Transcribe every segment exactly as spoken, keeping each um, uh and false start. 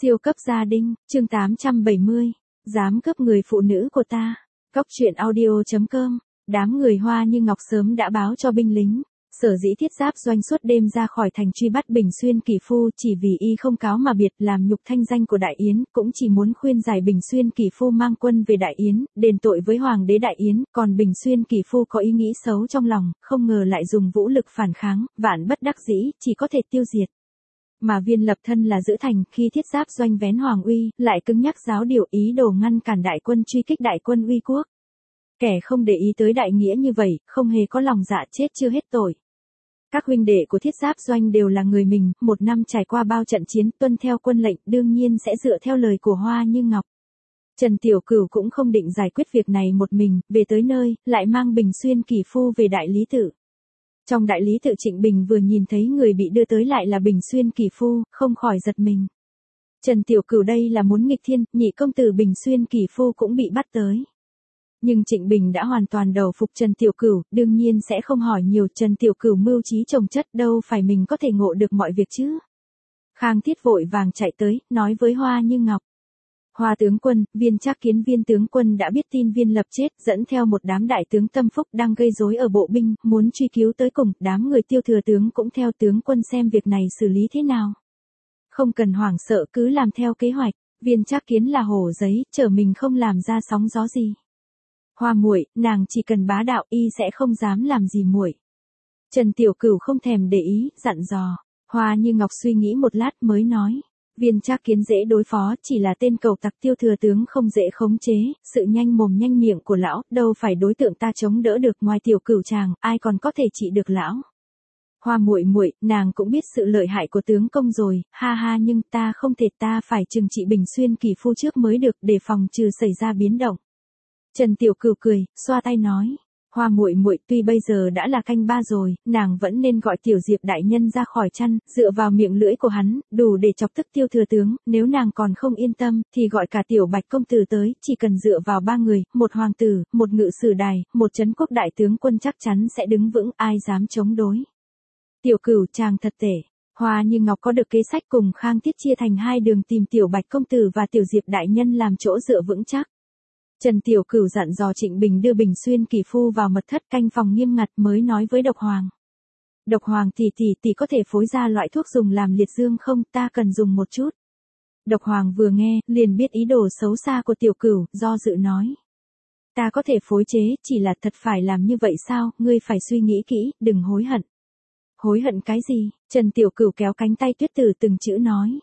Siêu cấp gia đình, chương tám trăm bảy mươi. Dám cướp người phụ nữ của ta. Cóc truyện audio chấm com. Đám người Hoa Như Ngọc sớm đã báo cho binh lính. Sở dĩ Thiết Giáp Doanh suốt đêm ra khỏi thành truy bắt Bình Xuyên Kỳ Phu chỉ vì y không cáo mà biệt làm nhục thanh danh của Đại Yến, cũng chỉ muốn khuyên giải Bình Xuyên Kỳ Phu mang quân về Đại Yến, đền tội với Hoàng đế Đại Yến, còn Bình Xuyên Kỳ Phu có ý nghĩ xấu trong lòng, không ngờ lại dùng vũ lực phản kháng, vạn bất đắc dĩ, chỉ có thể tiêu diệt. Mà Viên Lập thân là giữ thành, khi Thiết Giáp Doanh vén Hoàng uy, lại cứng nhắc giáo điều ý đồ ngăn cản đại quân truy kích đại quân uy quốc. Kẻ không để ý tới đại nghĩa như vậy, không hề có lòng dạ chết chưa hết tội. Các huynh đệ của Thiết Giáp Doanh đều là người mình, một năm trải qua bao trận chiến, tuân theo quân lệnh, đương nhiên sẽ dựa theo lời của Hoa Như Ngọc. Trần Tiểu Cửu cũng không định giải quyết việc này một mình, về tới nơi, lại mang Bình Xuyên Kỳ Phu về đại lý tự. Trong đại lý tự Trịnh Bình vừa nhìn thấy người bị đưa tới lại là Bình Xuyên Kỳ Phu, không khỏi giật mình. Trần Tiểu Cửu đây là muốn nghịch thiên, nhị công tử Bình Xuyên Kỳ Phu cũng bị bắt tới. Nhưng Trịnh Bình đã hoàn toàn đầu phục Trần Tiểu Cửu, đương nhiên sẽ không hỏi nhiều. Trần Tiểu Cửu mưu trí chồng chất, đâu phải mình có thể ngộ được mọi việc chứ. Khang Thiết vội vàng chạy tới, nói với Hoa Như Ngọc. Hoa tướng quân, Viên Trác Kiến Viên tướng quân đã biết tin Viên Lập chết, dẫn theo một đám đại tướng tâm phúc đang gây rối ở bộ binh, muốn truy cứu tới cùng, đám người Tiêu thừa tướng cũng theo tướng quân xem việc này xử lý thế nào. Không cần hoảng sợ, cứ làm theo kế hoạch. Viên Trác Kiến là hổ giấy, chờ mình không làm ra sóng gió gì. Hoa muội, nàng chỉ cần bá đạo, y sẽ không dám làm gì muội. Trần Tiểu Cửu không thèm để ý, dặn dò. Hoa Như Ngọc suy nghĩ một lát mới nói. Viên Trác Kiến dễ đối phó, chỉ là tên cầu tặc Tiêu thừa tướng không dễ khống chế, sự nhanh mồm nhanh miệng của lão, đâu phải đối tượng ta chống đỡ được, ngoài Tiểu Cửu chàng, ai còn có thể trị được lão. Hoa muội muội, nàng cũng biết sự lợi hại của tướng công rồi, ha ha, nhưng ta không thể, ta phải trừng trị Bình Xuyên Kỳ Phu trước mới được, để phòng trừ xảy ra biến động. Trần Tiểu Cửu cười, xoa tay nói. Hoa muội muội, tuy bây giờ đã là canh ba rồi, nàng vẫn nên gọi Tiểu Diệp đại nhân ra khỏi chăn, dựa vào miệng lưỡi của hắn, đủ để chọc tức Tiêu thừa tướng, nếu nàng còn không yên tâm, thì gọi cả Tiểu Bạch công tử tới, chỉ cần dựa vào ba người, một hoàng tử, một ngự sử đài, một trấn quốc đại tướng quân chắc chắn sẽ đứng vững, ai dám chống đối. Tiểu Cửu chàng thật tể. Hoa Như Ngọc có được kế sách cùng Khang Thiết chia thành hai đường tìm Tiểu Bạch công tử và Tiểu Diệp đại nhân làm chỗ dựa vững chắc. Trần Tiểu Cửu dặn dò Trịnh Bình đưa Bình Xuyên Kỳ Phu vào mật thất canh phòng nghiêm ngặt, mới nói với Độc Hoàng. Độc Hoàng tỷ tỷ tỷ có thể phối ra loại thuốc dùng làm liệt dương không, ta cần dùng một chút. Độc Hoàng vừa nghe, liền biết ý đồ xấu xa của Tiểu Cửu, do dự nói. Ta có thể phối chế, chỉ là thật phải làm như vậy sao, ngươi phải suy nghĩ kỹ, đừng hối hận. Hối hận cái gì? Trần Tiểu Cửu kéo cánh tay Tuyết Tử từng chữ nói.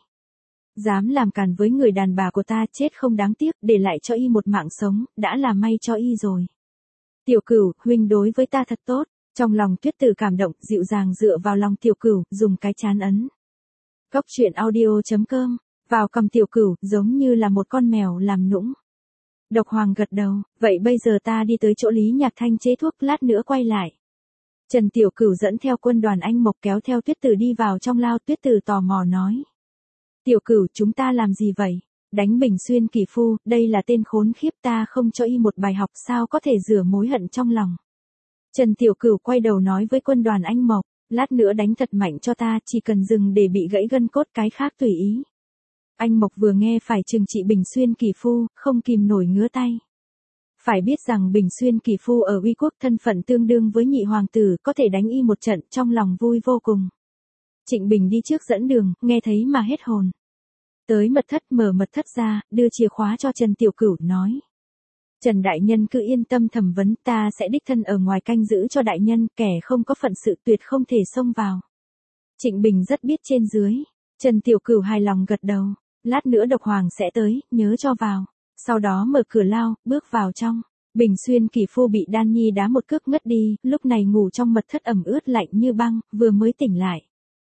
Dám làm càn với người đàn bà của ta, chết không đáng tiếc, để lại cho y một mạng sống, đã là may cho y rồi. Tiểu Cửu, huynh đối với ta thật tốt. Trong lòng Tuyết Tử cảm động, dịu dàng dựa vào lòng Tiểu Cửu, dùng cái chán ấn. Cóc truyện audio chấm com. Vào cầm Tiểu Cửu, giống như là một con mèo làm nũng. Độc Hoàng gật đầu, vậy bây giờ ta đi tới chỗ Lý Nhạc Thanh chế thuốc, lát nữa quay lại. Trần Tiểu Cửu dẫn theo quân đoàn Anh Mộc kéo theo Tuyết Tử đi vào trong lao. Tuyết Tử tò mò nói. Tiểu Cửu, chúng ta làm gì vậy? Đánh Bình Xuyên Kỳ Phu, đây là tên khốn khiếp, ta không cho y một bài học, sao có thể rửa mối hận trong lòng. Trần Tiểu Cửu quay đầu nói với quân đoàn Anh Mộc, lát nữa đánh thật mạnh cho ta, chỉ cần dừng để bị gãy gân cốt, cái khác tùy ý. Anh Mộc vừa nghe phải trừng trị Bình Xuyên Kỳ Phu, không kìm nổi ngứa tay. Phải biết rằng Bình Xuyên Kỳ Phu ở uy quốc thân phận tương đương với nhị hoàng tử, có thể đánh y một trận, trong lòng vui vô cùng. Trịnh Bình đi trước dẫn đường, nghe thấy mà hết hồn. Tới mật thất, mở mật thất ra, đưa chìa khóa cho Trần Tiểu Cửu, nói. Trần đại nhân cứ yên tâm thẩm vấn, ta sẽ đích thân ở ngoài canh giữ cho đại nhân, kẻ không có phận sự tuyệt không thể xông vào. Trịnh Bình rất biết trên dưới. Trần Tiểu Cửu hài lòng gật đầu. Lát nữa Độc Hoàng sẽ tới, nhớ cho vào. Sau đó mở cửa lao, bước vào trong. Bình Xuyên Kỳ Phu bị Đan Nhi đá một cước ngất đi, lúc này ngủ trong mật thất ẩm ướt lạnh như băng, vừa mới tỉnh lại.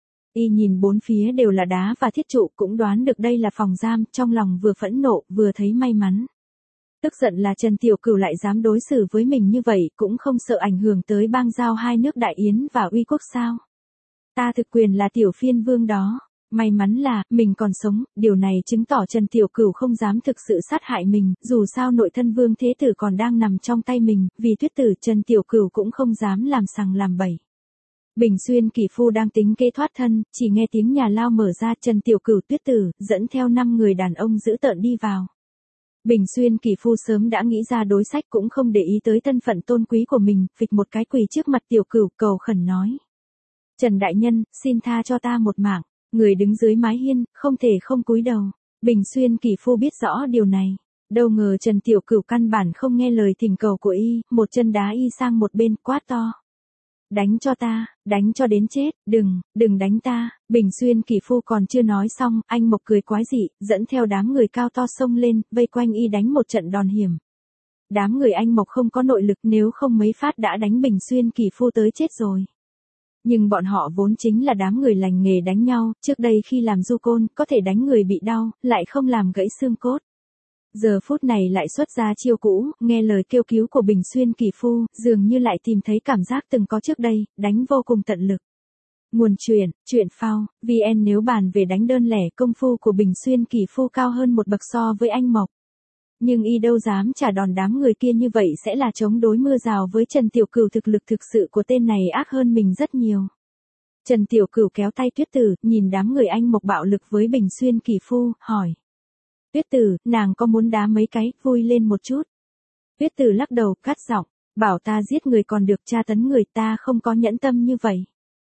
Y nhìn bốn phía đều là đá và thiết trụ, cũng đoán được đây là phòng giam, trong lòng vừa phẫn nộ, vừa thấy may mắn. Tức giận là Trần Tiểu Cửu lại dám đối xử với mình như vậy, cũng không sợ ảnh hưởng tới bang giao hai nước Đại Yến và Uy quốc sao. Ta thực quyền là tiểu phiên vương đó. May mắn là, mình còn sống, điều này chứng tỏ Trần Tiểu Cửu không dám thực sự sát hại mình, dù sao nội thân vương thế tử còn đang nằm trong tay mình, vì Tuyết Tử Trần Tiểu Cửu cũng không dám làm sằng làm bậy. Bình Xuyên Kỳ Phu đang tính kế thoát thân, chỉ nghe tiếng nhà lao mở ra, Trần Tiểu Cửu Tuyết Tử, dẫn theo năm người đàn ông dữ tợn đi vào. Bình Xuyên Kỳ Phu sớm đã nghĩ ra đối sách cũng không để ý tới thân phận tôn quý của mình, phịch một cái quỳ trước mặt Tiểu Cửu cầu khẩn nói. Trần Đại Nhân, xin tha cho ta một mạng, người đứng dưới mái hiên, không thể không cúi đầu. Bình Xuyên Kỳ Phu biết rõ điều này. Đâu ngờ Trần Tiểu Cửu căn bản không nghe lời thỉnh cầu của y, một chân đá y sang một bên, quát to. Đánh cho ta, đánh cho đến chết, đừng, đừng đánh ta. Bình Xuyên Kỳ Phu còn chưa nói xong, anh Mộc cười quái dị, dẫn theo đám người cao to xông lên, vây quanh y đánh một trận đòn hiểm. Đám người anh Mộc không có nội lực, nếu không mấy phát đã đánh Bình Xuyên Kỳ Phu tới chết rồi. Nhưng bọn họ vốn chính là đám người lành nghề đánh nhau, trước đây khi làm du côn, có thể đánh người bị đau, lại không làm gãy xương cốt. Giờ phút này lại xuất ra chiêu cũ, nghe lời kêu cứu của Bình Xuyên Kỳ Phu, dường như lại tìm thấy cảm giác từng có trước đây, đánh vô cùng tận lực. Nguồn truyện, truyện phao, vê en nếu bàn về đánh đơn lẻ, công phu của Bình Xuyên Kỳ Phu cao hơn một bậc so với anh Mộc. Nhưng y đâu dám trả đòn đám người kia, như vậy sẽ là chống đối mưa rào với Trần Tiểu Cửu, thực lực thực sự của tên này ác hơn mình rất nhiều. Trần Tiểu Cửu kéo tay Tuyết Tử, nhìn đám người anh Mộc bạo lực với Bình Xuyên Kỳ Phu, hỏi. Tuyết Tử, nàng có muốn đá mấy cái, vui lên một chút. Tuyết Tử lắc đầu, cắt giọng, bảo ta giết người còn được, tra tấn người, ta không có nhẫn tâm như vậy.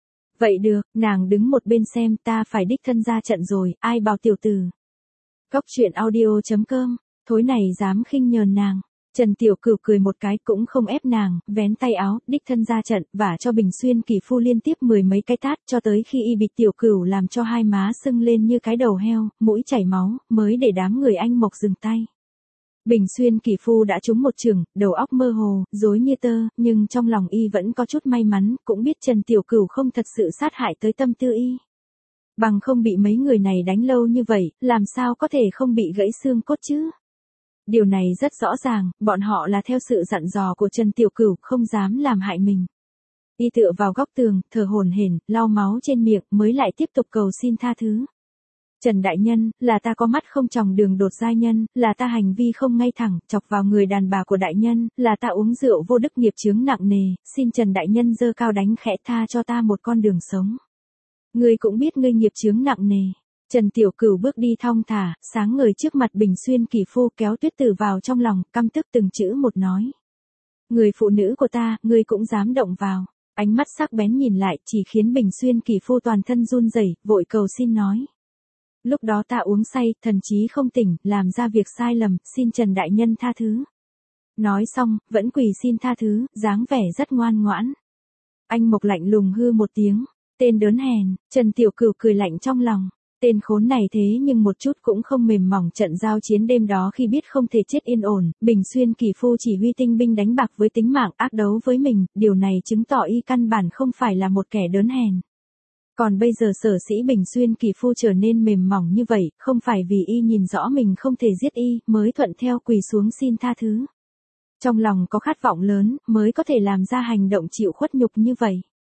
Vậy được, nàng đứng một bên xem, ta phải đích thân ra trận rồi, ai bảo tiểu tử. Cóc truyện audio chấm com, thối này dám khinh nhờn nàng. Trần Tiểu Cửu cười một cái, cũng không ép nàng, vén tay áo, đích thân ra trận, vả cho Bình Xuyên Kỳ Phu liên tiếp mười mấy cái tát, cho tới khi y bị Tiểu Cửu làm cho hai má sưng lên như cái đầu heo, mũi chảy máu, mới để đám người anh Mộc dừng tay. Bình Xuyên Kỳ Phu đã trúng một chưởng, đầu óc mơ hồ, rối như tơ, nhưng trong lòng y vẫn có chút may mắn, cũng biết Trần Tiểu Cửu không thật sự sát hại tới tâm tư y. Bằng không bị mấy người này đánh lâu như vậy, làm sao có thể không bị gãy xương cốt chứ? Điều này rất rõ ràng, bọn họ là theo sự dặn dò của Trần Tiểu Cửu, không dám làm hại mình. Y tựa vào góc tường, thở hổn hển, lau máu trên miệng, mới lại tiếp tục cầu xin tha thứ. Trần Đại Nhân, là ta có mắt không tròng đường đột giai nhân, là ta hành vi không ngay thẳng, chọc vào người đàn bà của Đại Nhân, là ta uống rượu vô đức nghiệp chướng nặng nề, xin Trần Đại Nhân giơ cao đánh khẽ tha cho ta một con đường sống. Ngươi cũng biết ngươi nghiệp chướng nặng nề. Trần Tiểu Cửu bước đi thong thả, sáng ngời trước mặt Bình Xuyên Kỳ Phu, kéo Tuyết Tử vào trong lòng, căm tức từng chữ một nói. Người phụ nữ của ta, ngươi cũng dám động vào. Ánh mắt sắc bén nhìn lại, chỉ khiến Bình Xuyên Kỳ Phu toàn thân run rẩy, vội cầu xin nói. Lúc đó ta uống say, thần trí không tỉnh, làm ra việc sai lầm, xin Trần Đại Nhân tha thứ. Nói xong, vẫn quỳ xin tha thứ, dáng vẻ rất ngoan ngoãn. Anh Mộc lạnh lùng hư một tiếng, tên đớn hèn. Trần Tiểu Cửu cười lạnh trong lòng. Tên khốn này thế nhưng một chút cũng không mềm mỏng. Trận giao chiến đêm đó khi biết không thể chết yên ổn, Bình Xuyên Kỳ Phu chỉ huy tinh binh đánh bạc với tính mạng, ác đấu với mình, điều này chứng tỏ y căn bản không phải là một kẻ đớn hèn. Còn bây giờ sở sĩ Bình Xuyên Kỳ Phu trở nên mềm mỏng như vậy, không phải vì y nhìn rõ mình không thể giết y, mới thuận theo quỳ xuống xin tha thứ. Trong lòng có khát vọng lớn, mới có thể làm ra hành động chịu khuất nhục như vậy.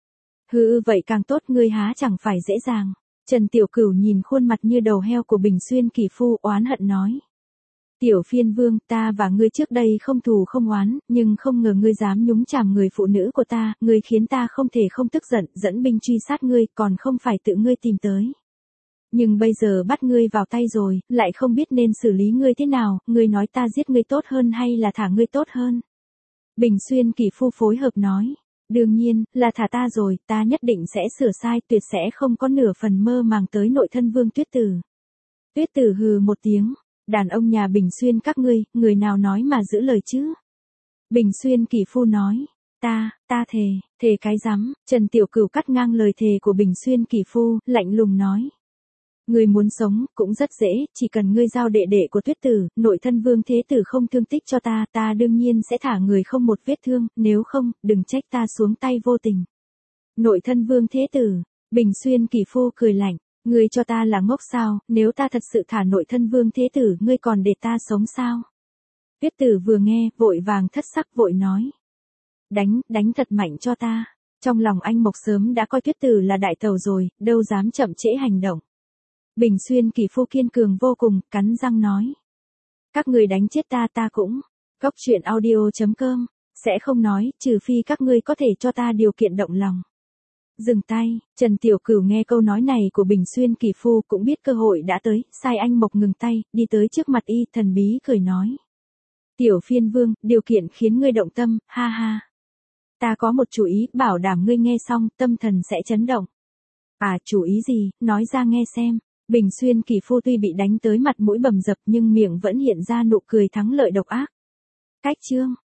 Hừ, vậy càng tốt, ngươi há chẳng phải dễ dàng. Trần Tiểu Cửu nhìn khuôn mặt như đầu heo của Bình Xuyên Kỳ Phu, oán hận nói. Tiểu Phiên Vương, ta và ngươi trước đây không thù không oán, nhưng không ngờ ngươi dám nhúng chàm người phụ nữ của ta, ngươi khiến ta không thể không tức giận, dẫn binh truy sát ngươi, còn không phải tự ngươi tìm tới. Nhưng bây giờ bắt ngươi vào tay rồi, lại không biết nên xử lý ngươi thế nào, ngươi nói ta giết ngươi tốt hơn hay là thả ngươi tốt hơn? Bình Xuyên Kỳ Phu phối hợp nói. Đương nhiên, là thả ta rồi, ta nhất định sẽ sửa sai, tuyệt sẽ không có nửa phần mơ màng tới nội thân Vương Tuyết Tử. Tuyết Tử hừ một tiếng, đàn ông nhà Bình Xuyên các ngươi, người nào nói mà giữ lời chứ? Bình Xuyên Kỳ Phu nói, ta, ta thề, thề cái rắm. Trần Tiểu Cửu cắt ngang lời thề của Bình Xuyên Kỳ Phu, lạnh lùng nói. Ngươi muốn sống, cũng rất dễ, chỉ cần ngươi giao đệ đệ của Tuyết Tử, nội thân Vương Thế Tử không thương tích cho ta, ta đương nhiên sẽ thả người không một vết thương, nếu không, đừng trách ta xuống tay vô tình. Nội thân Vương Thế Tử, Bình Xuyên Kỳ Phu cười lạnh, ngươi cho ta là ngốc sao, nếu ta thật sự thả nội thân Vương Thế Tử, ngươi còn để ta sống sao? Tuyết Tử vừa nghe, vội vàng thất sắc vội nói. Đánh, đánh thật mạnh cho ta. Trong lòng anh Mộc sớm đã coi Tuyết Tử là đại tàu rồi, đâu dám chậm trễ hành động. Bình Xuyên Kỳ Phu kiên cường vô cùng, cắn răng nói. Các người đánh chết ta ta cũng. Cóc truyện audio chấm com, sẽ không nói, trừ phi các ngươi có thể cho ta điều kiện động lòng. Dừng tay, Trần Tiểu Cửu nghe câu nói này của Bình Xuyên Kỳ Phu cũng biết cơ hội đã tới, sai anh Mộc ngừng tay, đi tới trước mặt y, thần bí cười nói. Tiểu phiên vương, điều kiện khiến ngươi động tâm, ha ha. Ta có một chủ ý, bảo đảm ngươi nghe xong, tâm thần sẽ chấn động. À, chủ ý gì, nói ra nghe xem. Bình Xuyên Kỳ Phu tuy bị đánh tới mặt mũi bầm dập nhưng miệng vẫn hiện ra nụ cười thắng lợi độc ác. Cách chương.